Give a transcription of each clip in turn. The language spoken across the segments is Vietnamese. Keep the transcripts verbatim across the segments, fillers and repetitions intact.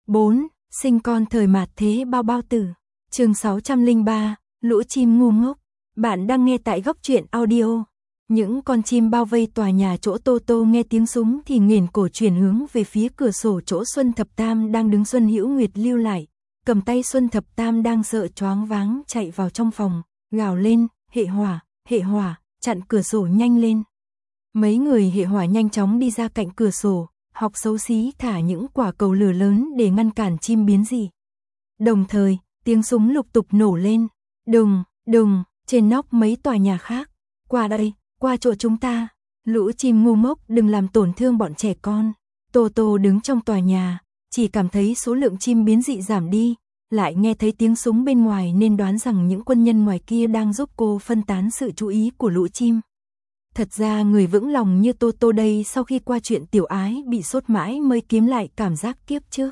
bốn. Sinh con thời mạt thế bao bao tử. Chương sáu trăm lẻ ba, lũ chim ngu ngốc. Bạn đang nghe tại Góc Truyện Audio. Những con chim bao vây tòa nhà chỗ Tô Tô nghe tiếng súng thì nghển cổ chuyển hướng về phía cửa sổ chỗ Xuân Thập Tam đang đứng. Xuân Hữu Nguyệt lưu lại, cầm tay Xuân Thập Tam đang sợ choáng váng chạy vào trong phòng, gào lên, hệ hỏa, hệ hỏa, chặn cửa sổ nhanh lên. Mấy người hệ hỏa nhanh chóng đi ra cạnh cửa sổ, học xấu xí thả những quả cầu lửa lớn để ngăn cản chim biến dị. Đồng thời, tiếng súng lục tục nổ lên, đùng, đùng, trên nóc mấy tòa nhà khác. Qua đây, qua chỗ chúng ta, lũ chim ngu ngốc đừng làm tổn thương bọn trẻ con. Tô Tô đứng trong tòa nhà, chỉ cảm thấy số lượng chim biến dị giảm đi, lại nghe thấy tiếng súng bên ngoài nên đoán rằng những quân nhân ngoài kia đang giúp cô phân tán sự chú ý của lũ chim. Thật ra người vững lòng như Tô Tô đây sau khi qua chuyện tiểu ái bị sốt mãi mới kiếm lại cảm giác kiếp trước.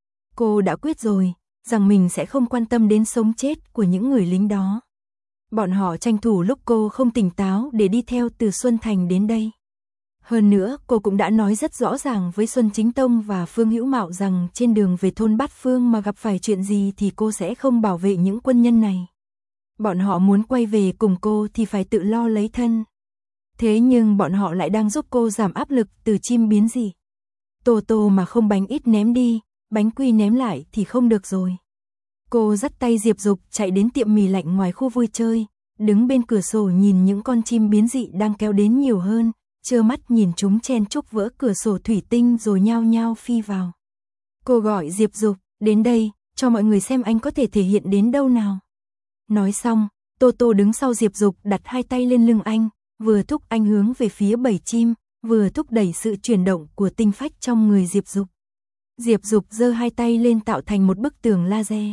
Cô đã quyết rồi, rằng mình sẽ không quan tâm đến sống chết của những người lính đó. Bọn họ tranh thủ lúc cô không tỉnh táo để đi theo từ Xuân Thành đến đây. Hơn nữa, cô cũng đã nói rất rõ ràng với Xuân Chính Tông và Phương Hữu Mạo rằng trên đường về thôn Bát Phương mà gặp phải chuyện gì thì cô sẽ không bảo vệ những quân nhân này. Bọn họ muốn quay về cùng cô thì phải tự lo lấy thân. Thế nhưng bọn họ lại đang giúp cô giảm áp lực từ chim biến dị. Tô Tô mà không bánh ít ném đi, bánh quy ném lại thì không được rồi. Cô dắt tay Diệp Dục chạy đến tiệm mì lạnh ngoài khu vui chơi, đứng bên cửa sổ nhìn những con chim biến dị đang kéo đến nhiều hơn, trơ mắt nhìn chúng chen chúc vỡ cửa sổ thủy tinh rồi nhao nhao phi vào. Cô gọi Diệp Dục, đến đây, cho mọi người xem anh có thể thể hiện đến đâu nào. Nói xong, Tô Tô đứng sau Diệp Dục đặt hai tay lên lưng anh, vừa thúc anh hướng về phía bầy chim, vừa thúc đẩy sự chuyển động của tinh phách trong người Diệp Dục. Diệp Dục giơ hai tay lên tạo thành một bức tường laser.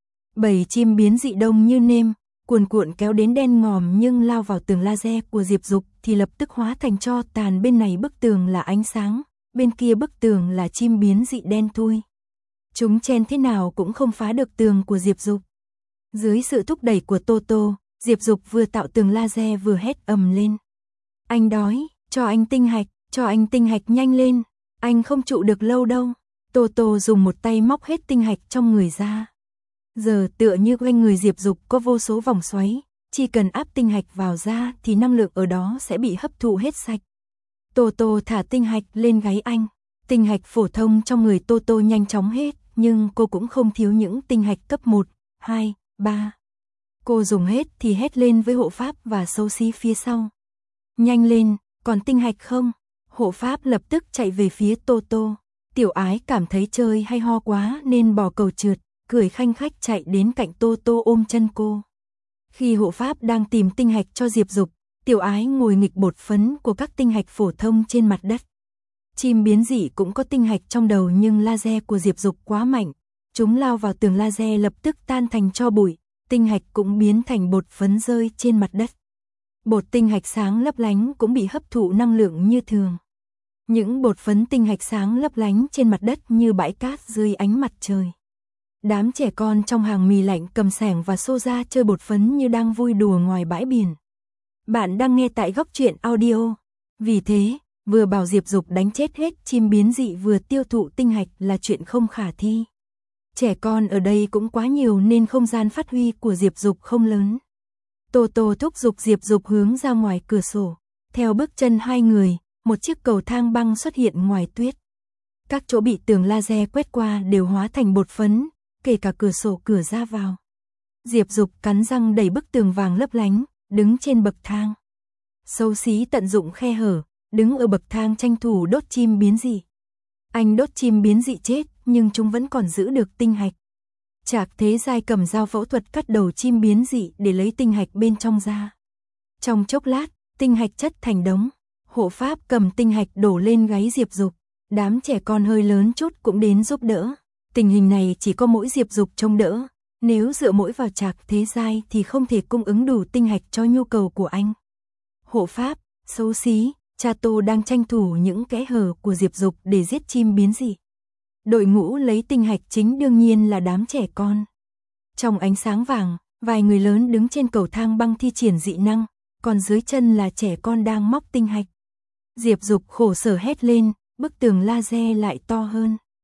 Bầy chim biến dị đông như nêm, cuồn cuộn kéo đến đen ngòm nhưng lao vào tường laser của Diệp Dục thì lập tức hóa thành tro tàn. Bên này bức tường là ánh sáng, bên kia bức tường là chim biến dị đen thui. Chúng chen thế nào cũng không phá được tường của Diệp Dục. Dưới sự thúc đẩy của Tô Tô, Diệp Dục vừa tạo tường laser vừa hét ầm lên. Anh đói, cho anh tinh hạch, cho anh tinh hạch nhanh lên, anh không trụ được lâu đâu. Tô Tô dùng một tay móc hết tinh hạch trong người ra. Giờ tựa như quanh người Diệp Dục có vô số vòng xoáy, chỉ cần áp tinh hạch vào da thì năng lượng ở đó sẽ bị hấp thụ hết sạch. Tô Tô thả tinh hạch lên gáy anh. Tinh hạch phổ thông trong người Tô Tô nhanh chóng hết, nhưng cô cũng không thiếu những tinh hạch cấp một, hai, ba. Cô dùng hết thì hét lên với hộ pháp và xấu xí phía sau. Nhanh lên, còn tinh hạch không? Hộ pháp lập tức chạy về phía Tô Tô. Tiểu ái cảm thấy chơi hay ho quá nên bỏ cầu trượt, cười khanh khách chạy đến cạnh Tô Tô ôm chân cô. Khi hộ pháp đang tìm tinh hạch cho Diệp Dục, tiểu ái ngồi nghịch bột phấn của các tinh hạch phổ thông trên mặt đất. Chim biến dị cũng có tinh hạch trong đầu nhưng laser của Diệp Dục quá mạnh. Chúng lao vào tường laser lập tức tan thành tro bụi, tinh hạch cũng biến thành bột phấn rơi trên mặt đất. Bột tinh hạch sáng lấp lánh cũng bị hấp thụ năng lượng như thường. Những bột phấn tinh hạch sáng lấp lánh trên mặt đất như bãi cát dưới ánh mặt trời. Đám trẻ con trong hàng mì lạnh cầm xẻng và xô ra chơi bột phấn như đang vui đùa ngoài bãi biển. Bạn đang nghe tại Góc Truyện Audio. Vì thế, vừa bảo Diệp Dục đánh chết hết chim biến dị vừa tiêu thụ tinh hạch là chuyện không khả thi. Trẻ con ở đây cũng quá nhiều nên không gian phát huy của Diệp Dục không lớn. Tô Tô thúc giục Diệp Dục hướng ra ngoài cửa sổ. Theo bước chân hai người, một chiếc cầu thang băng xuất hiện ngoài tuyết. Các chỗ bị tường laser quét qua đều hóa thành bột phấn, kể cả cửa sổ cửa ra vào. Diệp Dục cắn răng đẩy bức tường vàng lấp lánh, đứng trên bậc thang. Xấu xí tận dụng khe hở, đứng ở bậc thang tranh thủ đốt chim biến dị. Anh đốt chim biến dị chết, nhưng chúng vẫn còn giữ được tinh hạch. Trạc Thế Giai cầm dao phẫu thuật cắt đầu chim biến dị để lấy tinh hạch bên trong ra. Trong chốc lát, tinh hạch chất thành đống. Hộ pháp cầm tinh hạch đổ lên gáy Diệp Dục. Đám trẻ con hơi lớn chút cũng đến giúp đỡ. Tình hình này chỉ có mỗi Diệp Dục trông đỡ. Nếu dựa mỗi vào Trạc Thế Giai thì không thể cung ứng đủ tinh hạch cho nhu cầu của anh. Hộ pháp, xấu xí, cha Tô đang tranh thủ những kẽ hở của Diệp Dục để giết chim biến dị. Đội ngũ lấy tinh hạch chính đương nhiên là đám trẻ con. Trong ánh sáng vàng, vài người lớn đứng trên cầu thang băng thi triển dị năng, còn dưới chân là trẻ con đang móc tinh hạch. Diệp Dục khổ sở hét lên, bức tường laser lại to hơn.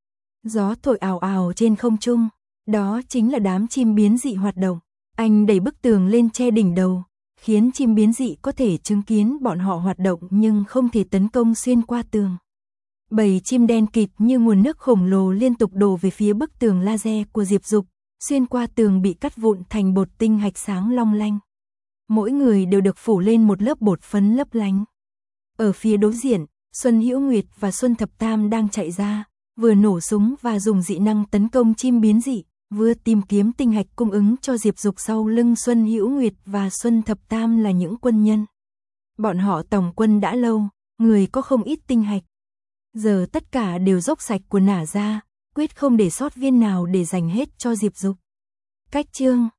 Gió thổi ào ào trên không trung, đó chính là đám chim biến dị hoạt động. Anh đẩy bức tường lên che đỉnh đầu, khiến chim biến dị có thể chứng kiến bọn họ hoạt động nhưng không thể tấn công xuyên qua tường. Bầy chim đen kịt như nguồn nước khổng lồ liên tục đổ về phía bức tường laser của Diệp Dục, xuyên qua tường bị cắt vụn thành bột tinh hạch sáng long lanh. Mỗi người đều được phủ lên một lớp bột phấn lấp lánh. Ở phía đối diện, Xuân Hữu Nguyệt và Xuân Thập Tam đang chạy ra, vừa nổ súng và dùng dị năng tấn công chim biến dị, vừa tìm kiếm tinh hạch cung ứng cho Diệp Dục. Sau lưng Xuân Hữu Nguyệt và Xuân Thập Tam là những quân nhân. Bọn họ tổng quân đã lâu, người có không ít tinh hạch. Giờ tất cả đều dốc sạch của nả ra, quyết không để sót viên nào để dành hết cho Diệp Dục. Cách chương